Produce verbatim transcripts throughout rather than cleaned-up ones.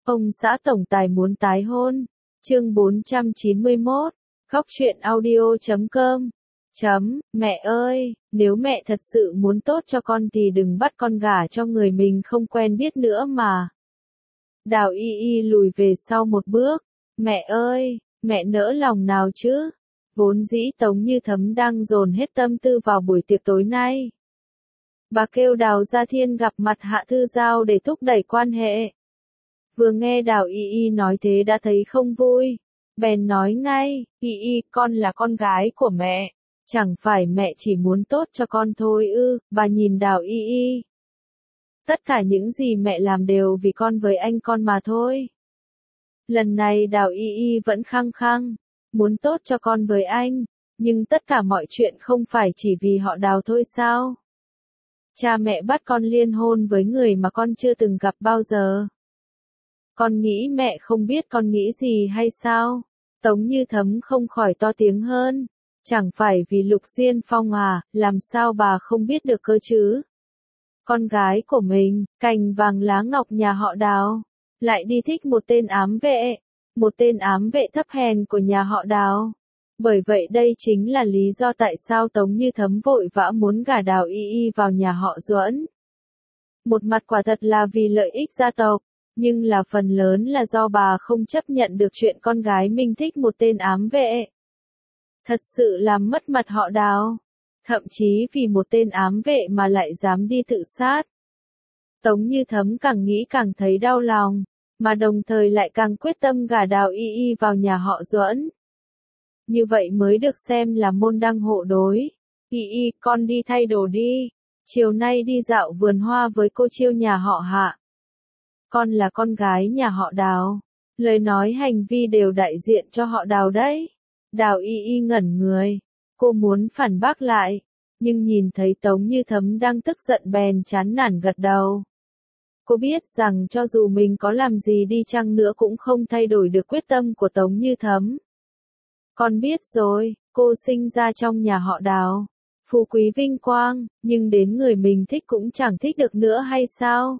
Ông xã tổng tài muốn tái hôn. Chương bốn trăm chín mươi mốt. Góc truyện audio chấm com. Chấm, mẹ ơi, nếu mẹ thật sự muốn tốt cho con thì đừng bắt con gả cho người mình không quen biết nữa mà. Đào Y Y lùi về sau một bước. Mẹ ơi, mẹ nỡ lòng nào chứ? Vốn dĩ Tống Như Thấm đang dồn hết tâm tư vào buổi tiệc tối nay. Bà kêu Đào Gia Thiên gặp mặt Hạ Thư Giao để thúc đẩy quan hệ. Vừa nghe Đào Y Y nói thế đã thấy không vui. Bèn nói ngay, Y Y, con là con gái của mẹ. Chẳng phải mẹ chỉ muốn tốt cho con thôi ư? Bà nhìn Đào Y Y. Tất cả những gì mẹ làm đều vì con với anh con mà thôi. Lần này Đào Y Y vẫn khăng khăng, muốn tốt cho con với anh, nhưng tất cả mọi chuyện không phải chỉ vì họ Đào thôi sao? Cha mẹ bắt con liên hôn với người mà con chưa từng gặp bao giờ. Con nghĩ mẹ không biết con nghĩ gì hay sao? Tống Như Thấm không khỏi to tiếng hơn. Chẳng phải vì Lục Diên Phong à, làm sao bà không biết được cơ chứ? Con gái của mình, cành vàng lá ngọc nhà họ Đào, lại đi thích một tên ám vệ, một tên ám vệ thấp hèn của nhà họ Đào. Bởi vậy đây chính là lý do tại sao Tống Như Thấm vội vã muốn gả Đào Y Y vào nhà họ Duẫn. Một mặt quả thật là vì lợi ích gia tộc, nhưng là phần lớn là do bà không chấp nhận được chuyện con gái mình thích một tên ám vệ. Thật sự làm mất mặt họ Đào. Thậm chí vì một tên ám vệ mà lại dám đi tự sát. Tống Như Thấm càng nghĩ càng thấy đau lòng, mà đồng thời lại càng quyết tâm gả Đào Y Y vào nhà họ Duẫn. Như vậy mới được xem là môn đăng hộ đối. Y Y, con đi thay đồ đi. Chiều nay đi dạo vườn hoa với cô Chiêu nhà họ Hạ. Con là con gái nhà họ Đào. Lời nói hành vi đều đại diện cho họ Đào đấy. Đào Y Y ngẩn người. Cô muốn phản bác lại, nhưng nhìn thấy Tống Như Thấm đang tức giận bèn chán nản gật đầu. Cô biết rằng cho dù mình có làm gì đi chăng nữa cũng không thay đổi được quyết tâm của Tống Như Thấm. Con biết rồi, cô sinh ra trong nhà họ Đào, phú quý vinh quang, nhưng đến người mình thích cũng chẳng thích được nữa hay sao?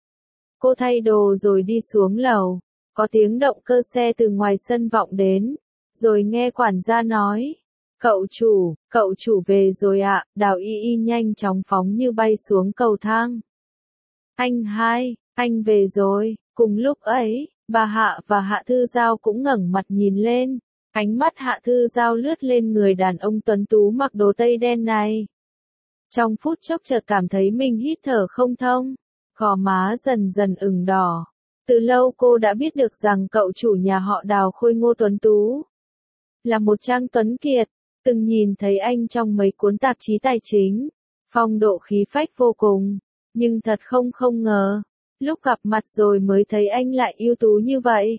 Cô thay đồ rồi đi xuống lầu, có tiếng động cơ xe từ ngoài sân vọng đến, rồi nghe quản gia nói. Cậu chủ, cậu chủ về rồi ạ. Đào Y Y nhanh chóng phóng như bay xuống cầu thang. Anh hai, anh về rồi. Cùng lúc ấy, bà Hạ và Hạ Thư Giao cũng ngẩng mặt nhìn lên. Ánh mắt Hạ Thư Giao lướt lên người đàn ông tuấn tú mặc đồ tây đen này. Trong phút chốc chợt cảm thấy mình hít thở không thông, gò má dần dần ửng đỏ. Từ lâu cô đã biết được rằng cậu chủ nhà họ Đào khôi ngô tuấn tú là một trang tuấn kiệt. Từng nhìn thấy anh trong mấy cuốn tạp chí tài chính, phong độ khí phách vô cùng, nhưng thật không không ngờ, lúc gặp mặt rồi mới thấy anh lại ưu tú như vậy.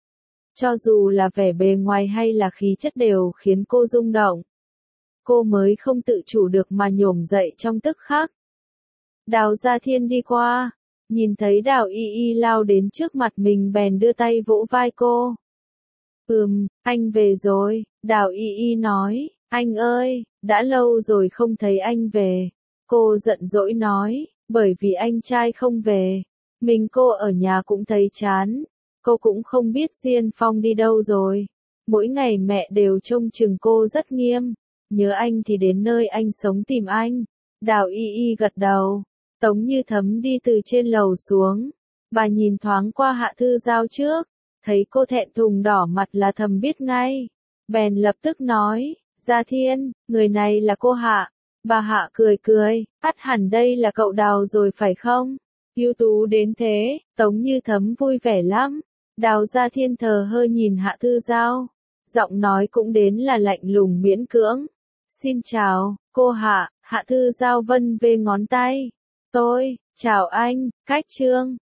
Cho dù là vẻ bề ngoài hay là khí chất đều khiến cô rung động. Cô mới không tự chủ được mà nhổm dậy trong tức khắc. Đào Gia Thiên đi qua, nhìn thấy Đào Y Y lao đến trước mặt mình bèn đưa tay vỗ vai cô. Ừm, anh về rồi, Đào Y Y nói, anh ơi, đã lâu rồi không thấy anh về. Cô giận dỗi nói, bởi vì anh trai không về, mình cô ở nhà cũng thấy chán. Cô cũng không biết Diên Phong đi đâu rồi. Mỗi ngày mẹ đều trông chừng cô rất nghiêm, nhớ anh thì đến nơi anh sống tìm anh. Đào Y Y gật đầu. Tống Như Thấm đi từ trên lầu xuống. Bà nhìn thoáng qua Hạ Thư Giao trước. Thấy cô thẹn thùng đỏ mặt là thầm biết ngay. Bèn lập tức nói, Gia Thiên, người này là cô Hạ. Bà Hạ cười cười, ắt hẳn đây là cậu Đào rồi phải không? Ưu tú đến thế, Tống Như Thấm vui vẻ lắm. Đào Gia Thiên thờ hơ nhìn Hạ Thư Giao. Giọng nói cũng đến là lạnh lùng miễn cưỡng. Xin chào, cô Hạ. Hạ Thư Giao vân vê ngón tay. Tôi, chào anh, Cách Trương.